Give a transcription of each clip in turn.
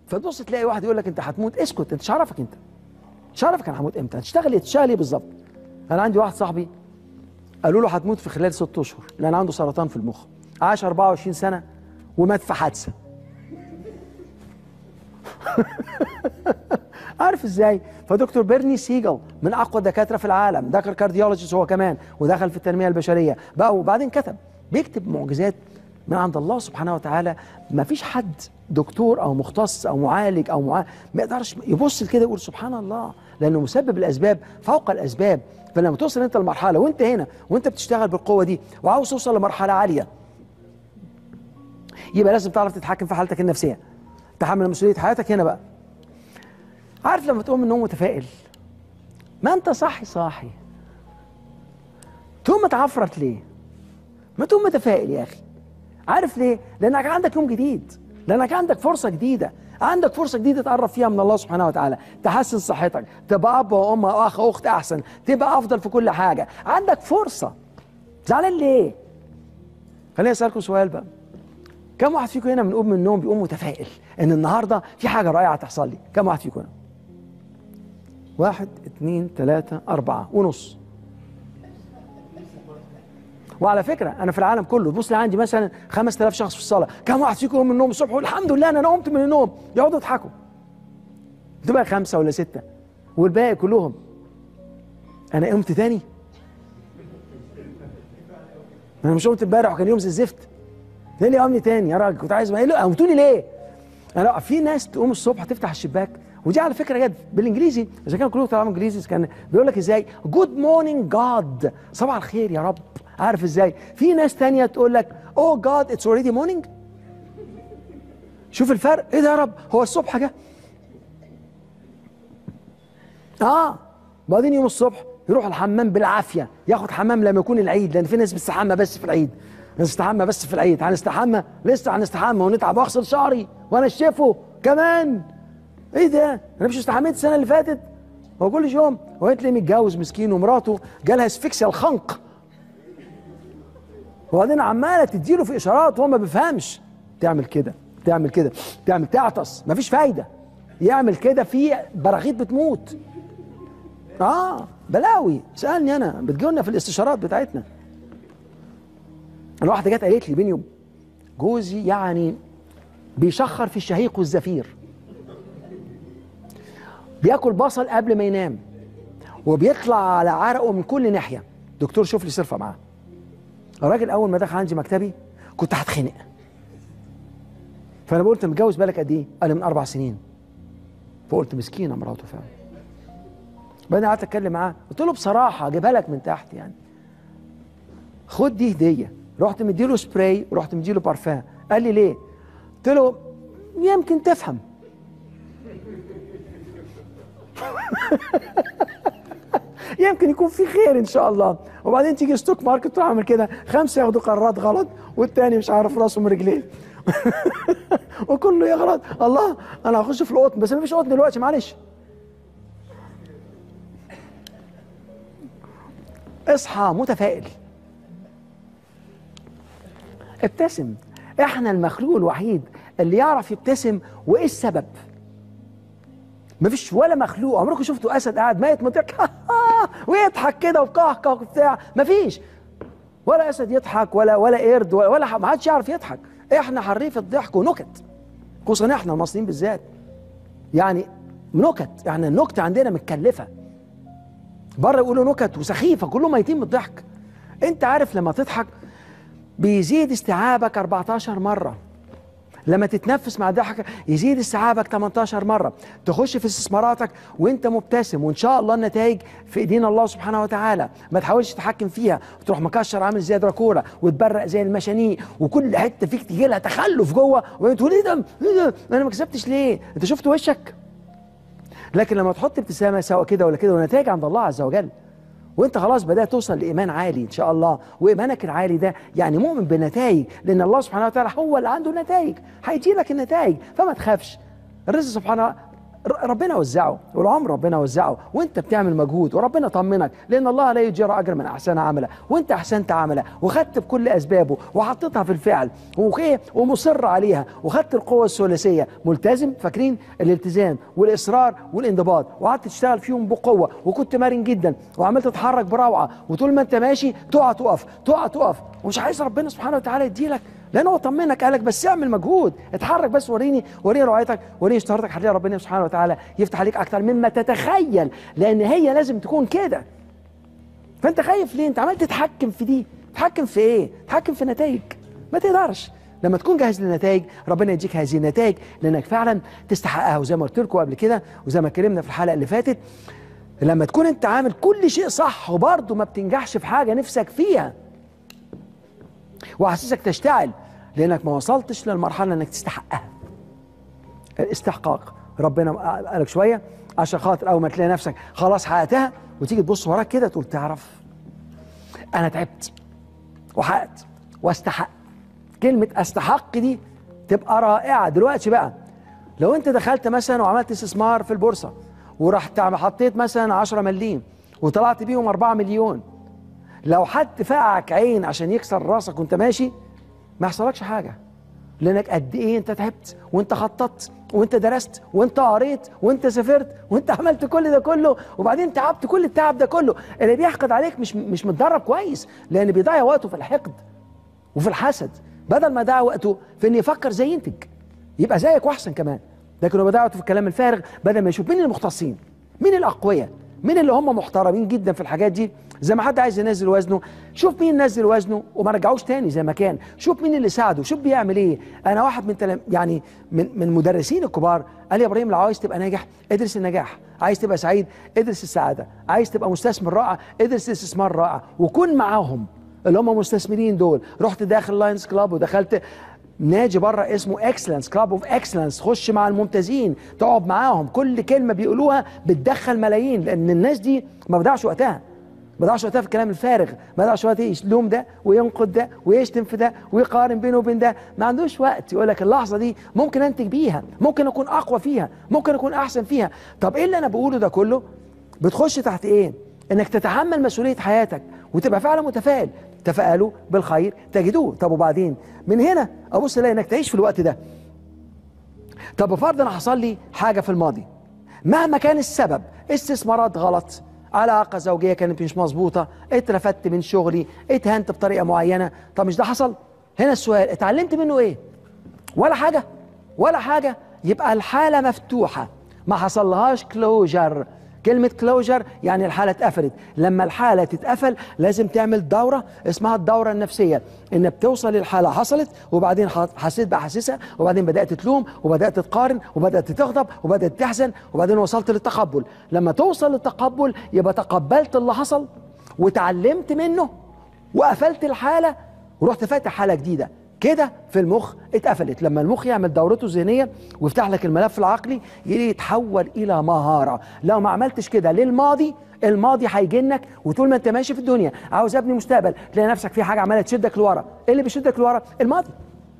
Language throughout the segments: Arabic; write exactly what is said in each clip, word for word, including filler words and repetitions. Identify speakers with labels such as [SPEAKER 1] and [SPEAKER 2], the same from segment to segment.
[SPEAKER 1] فتبص تلاقي واحد يقول لك انت هتموت، اسكت، انت مش عارفك، انت مش عارفك انا هموت امتى، هتشتغل ايه، تشتغل ايه بالظبط. انا عندي واحد صاحبي قالوا له هتموت في خلال ست اشهر لان عنده سرطان في المخ، عاش أربعة وعشرين سنه ومات في حادثه. عارف ازاي؟ فدكتور بيرني سيجل من اقوى الدكاتره في العالم، دكتور كارديولوجيست هو كمان ودخل في التنميه البشريه بقى، وبعدين كتب بيكتب معجزات من عند الله سبحانه وتعالى. ما فيش حد دكتور او مختص او معالج او معالج ما يقدرش يبص كده يقول سبحان الله، لانه مسبب الاسباب فوق الاسباب. فلما توصل انت لمرحله وانت هنا وانت بتشتغل بالقوه دي وعاوز توصل لمرحله عاليه، يبقى لازم تعرف تتحكم في حالتك النفسيه، تحمل مسؤوليه حياتك. هنا بقى عارف لما تقوم من النوم متفائل، ما انت صاحي صاحي تقوم متعفرت ليه؟ ما تقوم متفائل يا اخي. عارف ليه؟ لانك عندك يوم جديد، لانك عندك فرصه جديده، عندك فرصه جديده تقرب فيها من الله سبحانه وتعالى، تحسن صحتك، تبقى اب وام واخ واخت احسن، تبقى افضل في كل حاجه، عندك فرصه. زعلان ليه؟ خليني اسالكم سؤال بقى، كم واحد فيكم هنا بنقوم من النوم بيقوم متفائل ان النهارده في حاجه رائعه تحصل لي؟ كم واحد فيكم هنا؟ واحد اثنين ثلاثة أربعة ونص. وعلى فكرة أنا في العالم كله تبص لي عندي مثلا خمسة آلاف شخص في الصالة، كم واحد فيكم يقوم من النوم الصبح يقول الحمد لله أنا قمت من النوم؟ يقعدوا يضحكوا. تبقى خمسة ولا ستة، والباقي كلهم أنا قمت تاني؟ أنا مش قمت امبارح وكان يوم زي الزفت؟ ليه اللي قامني تاني يا راجل؟ كنت عايز ايه؟ قمتوني ليه؟ أنا في ناس تقوم الصبح تفتح الشباك، ودي على فكره جد بالانجليزي، اذا كان كلكم بتتعلموا انجليزي كان بيقول لك ازاي جود مورنينج جاد، صباح الخير يا رب. عارف ازاي؟ في ناس تانية تقول لك اوه جاد اتس اوريدي مورنينج. شوف الفرق، ايه ده يا رب هو الصبح جه؟ اه بعدين يوم الصبح يروح الحمام بالعافيه، ياخد حمام لما يكون العيد، لان في ناس بتستحمى بس في العيد، نستحمى بس في العيد، هنستحمى لسه هنستحمى ونتعب واغسل شعري وانشفه كمان. ايه ده؟ انا مش استحميت السنه اللي فاتت؟ هو كل يوم هو تلاقيه متجوز مسكين ومراته جالها اسفكسيا الخنق، وبعدين عماله تديله في اشارات وهو ما بيفهمش، تعمل كده تعمل كده تعمل تعطس، مفيش فايده، يعمل كده في براغيث بتموت. اه بلاوي، سالني انا بتجيلنا في الاستشارات بتاعتنا. الواحده جت قالت لي بيني جوزي يعني بيشخر في الشهيق والزفير، بياكل بصل قبل ما ينام، وبيطلع على عرقه من كل ناحيه. دكتور شوف لي صرفه معاه. الراجل اول ما دخل عندي مكتبي كنت هتخنق، فانا قلت متجوز بالك قد ايه؟ قال لي من اربع سنين. فقلت مسكينه مراته فعلا. بعدين قعدت اتكلم معاه، قلت له بصراحه اجيبها لك من تحت يعني، خد دي هديه. رحت مديله سبراي ورحت مديله بارفان. قال لي ليه؟ قلت له يمكن تفهم. يمكن يكون في خير ان شاء الله. وبعدين تيجي ستوك ماركت تروح عامل كده، خمسه ياخدوا قرارات غلط والتاني مش عارف راسه من رجليه. وكله يغلط. الله انا هخش في القطن، بس مفيش قطن دلوقتي معلش. اصحى متفائل، ابتسم. احنا المخلوق الوحيد اللي يعرف يبتسم. وايه السبب؟ مفيش ولا مخلوق عمركم شفتوا اسد قاعد ميت مضحك ويضحك كده وقهقه وبتاع؟ مفيش ولا اسد يضحك ولا ولا قرد ولا, ولا ما حدش يعرف يضحك. احنا حريف الضحك ونكت، خصوصا احنا المصريين بالذات، يعني نكت، يعني النكته عندنا متكلفه. بره يقولوا نكت وسخيفه كلهم ميتين من الضحك. انت عارف لما تضحك بيزيد استيعابك أربعتاشر مره، لما تتنفس مع ضحكك يزيد استيعابك تمنتاشر مره، تخش في استثماراتك وانت مبتسم، وان شاء الله النتائج في ايدين الله سبحانه وتعالى. ما تحاولش تتحكم فيها وتروح مكشر عامل زي دراكولا وتبرق زي المشانيق وكل حته فيك تجي لها تخلف جوه وتقول ايه ده؟ ايه ده؟ انا ما كسبتش ليه؟ انت شفت وشك؟ لكن لما تحط ابتسامه سواء كده ولا كده والنتائج عند الله عز وجل، وانت خلاص بدات توصل لايمان عالي ان شاء الله، وايمانك العالي ده يعني مؤمن بالنتائج، لان الله سبحانه وتعالى هو اللي عنده النتائج، هيجي لك النتائج، فما تخافش. الرزق سبحانه ربنا وزعه، والعمر ربنا وزعه، وانت بتعمل مجهود وربنا طمنك، لان الله لا يجزي اجر من احسن عملا، وانت احسنت عملا وخدت بكل اسبابه وحطيتها في الفعل ومصر عليها وخدت القوه الثلاثيه، ملتزم. فاكرين الالتزام والاصرار والانضباط، وقعدت تشتغل فيهم بقوه، وكنت مرن جدا وعملت تتحرك بروعه، وطول ما انت ماشي تقع تقف تقع تقف، ومش عايز ربنا سبحانه وتعالى يديلك، لانه هو طمنك قالك بس اعمل مجهود، اتحرك بس، وريني وريني رعايتك، وريني اشتهارتك، هتلاقي ربنا سبحانه وتعالى يفتح عليك اكتر مما تتخيل، لان هي لازم تكون كده. فانت خايف ليه؟ انت عمال تتحكم في دي، تتحكم في ايه؟ تتحكم في نتائج، ما تقدرش. لما تكون جاهز للنتائج ربنا يديك هذه النتائج لانك فعلا تستحقها. وزي ما قلت لكم قبل كده، وزي ما اتكلمنا في الحلقه اللي فاتت، لما تكون انت عامل كل شيء صح وبرضه ما بتنجحش في حاجه نفسك فيها وحاسسك تشتعل، لانك ما وصلتش للمرحله انك تستحقها. الاستحقاق ربنا قالك شويه عشان خاطر اول ما تلاقي نفسك خلاص حققتها وتيجي تبص وراك كده تقول تعرف انا تعبت وحققت واستحق. كلمه استحق دي تبقى رائعه. دلوقتي بقى لو انت دخلت مثلا وعملت استثمار في البورصه ورحت حطيت مثلا عشرة مليم وطلعت بيهم أربعة مليون، لو حد فقعك عين عشان يكسر راسك وانت ماشي ما يحصلكش حاجه، لانك قد ايه انت تعبت وانت خططت وانت درست وانت قريت وانت سافرت وانت عملت كل ده كله، وبعدين تعبت كل التعب ده كله. اللي بيحقد عليك مش مش متدرب كويس، لان بيضيع وقته في الحقد وفي الحسد، بدل ما يضيع وقته في ان يفكر زي ينتج يبقى زيك واحسن كمان. لكن هو بيضيع وقته في الكلام الفارغ بدل ما يشوف مين المختصين، مين الاقوياء، مين اللي هم محترمين جدا في الحاجات دي. زي ما حد عايز ينزل وزنه، شوف مين نزل وزنه وما رجعوش تاني زي ما كان، شوف مين اللي ساعده، شوف بيعمل ايه. انا واحد من تلم يعني من من مدرسين الكبار قال لي يا ابراهيم لو عايز تبقى ناجح ادرس النجاح، عايز تبقى سعيد ادرس السعاده، عايز تبقى مستثمر رائع ادرس الاستثمار رائع، وكن معاهم اللي هم مستثمرين دول. رحت داخل لاينز كلاب ودخلت نادي بره اسمه اكسلنس كلاب اوف اكسلنس، خش مع الممتازين تقعد معاهم، كل كلمه بيقولوها بتدخل ملايين، لان الناس دي ما بضيعش وقتها، ما بضيعش وقتها في الكلام الفارغ، ما بضيعش وقتها يلوم ده وينقد ده ويشتم في ده ويقارن بينه وبين ده، ما عندوش وقت. يقول لك اللحظه دي ممكن انتج بيها، ممكن اكون اقوى فيها، ممكن اكون احسن فيها. طب ايه اللي انا بقوله ده كله؟ بتخش تحت ايه؟ انك تتحمل مسؤوليه حياتك وتبقى فعلا متفائل. تفائلوا بالخير تجدوه. طب وبعدين من هنا ابص الاقي انك تعيش في الوقت ده. طب بفرض انا حصل لي حاجه في الماضي مهما كان السبب، استثمارات غلط، علاقه زوجيه كانت مش مظبوطه، اترفدت من شغلي، اتهنت بطريقه معينه، طب مش ده حصل؟ هنا السؤال اتعلمت منه ايه؟ ولا حاجه، ولا حاجه. يبقى الحاله مفتوحه ما حصلهاش كلوجر. كلمة كلوجر يعني الحالة اتقفلت. لما الحالة تتقفل لازم تعمل دورة اسمها الدورة النفسية، ان بتوصل للحالة حصلت وبعدين حسيت بأحاسيسها وبعدين بدأت تلوم وبدأت تقارن وبدأت تغضب وبدأت تحزن وبعدين وصلت للتقبل. لما توصل للتقبل يبقى تقبلت اللي حصل وتعلمت منه وقفلت الحالة ورحت فاتح حالة جديدة. كده في المخ اتقفلت. لما المخ يعمل دورته الذهنيه ويفتح لك الملف العقلي يتحول الى مهاره. لو ما عملتش كده للماضي، الماضي هيجنك، وطول ما انت ماشي في الدنيا عاوز ابني مستقبل تلاقي نفسك في حاجه عماله تشدك لورا. ايه اللي بيشدك لورا؟ الماضي.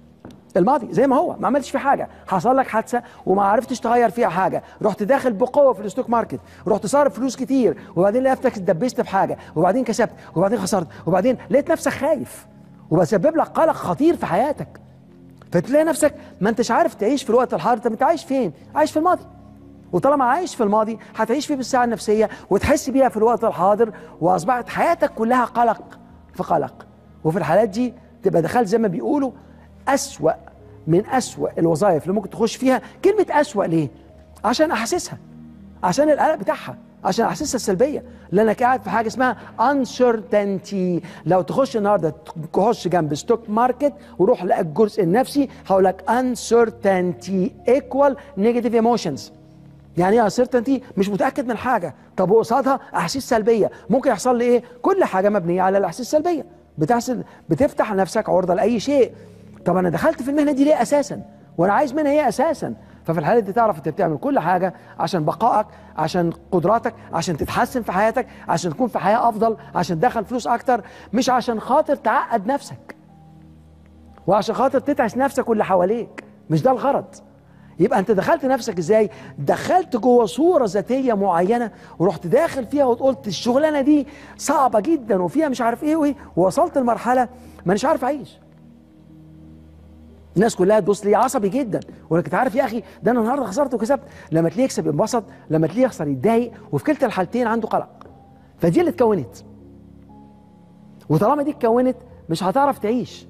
[SPEAKER 1] الماضي زي ما هو ما عملتش فيه حاجه، حصل لك حادثه وما عرفتش تغير فيها حاجه، رحت داخل بقوه في الستوك ماركت، رحت صارف فلوس كتير وبعدين لقيت نفسك اتدبست في حاجه وبعدين كسبت وبعدين خسرت وبعدين لقيت نفسك خايف وبسبب لك قلق خطير في حياتك. فتلاقي نفسك ما انتش عارف تعيش في الوقت الحاضر. طب انت عايش فين؟ عايش في الماضي. وطالما عايش في الماضي هتعيش فيه بالساعه النفسيه وتحس بيها في الوقت الحاضر، واصبحت حياتك كلها قلق في قلق. وفي الحالات دي تبقى دخلت زي ما بيقولوا اسوأ من اسوأ الوظائف اللي ممكن تخش فيها. كلمه اسوأ ليه؟ عشان احاسيسها، عشان القلق بتاعها، عشان احاسيسها السلبيه، لانك قاعد في حاجه اسمها uncertainty. لو تخش النهارده تخش جنب ستوك ماركت وروح لقى الجزء النفسي هقول لك uncertainty equal negative emotions. يعني ايه uncertainty؟ مش متاكد من حاجه، طب وقصادها احاسيس سلبيه. ممكن يحصل لي ايه؟ كل حاجه مبنيه على الاحاسيس السلبيه، بتحصل بتفتح نفسك عرضه لاي شيء. طب انا دخلت في المهنه دي ليه اساسا؟ وانا عايز منها ايه اساسا؟ ففي الحالة دي تعرف انت بتعمل كل حاجة عشان بقائك، عشان قدراتك، عشان تتحسن في حياتك، عشان تكون في حياة افضل، عشان تدخل فلوس اكتر، مش عشان خاطر تعقد نفسك وعشان خاطر تتعس نفسك واللي حواليك. مش ده الغرض. يبقى انت دخلت نفسك ازاي؟ دخلت جوه صوره ذاتيه معينه ورحت داخل فيها وقلت الشغلانه دي صعبه جدا وفيها مش عارف ايه وايه، ووصلت لمرحله مانيش عارف اعيش. الناس كلها تبص لي عصبي جدا، ولكن عارف يا اخي ده انا النهارده خسرت وكسبت. لما تلاقيه يكسب ينبسط، لما تلاقيه يخسر يتضايق، وفي كلتا الحالتين عنده قلق. فدي اللي اتكونت، وطالما دي اتكونت مش هتعرف تعيش.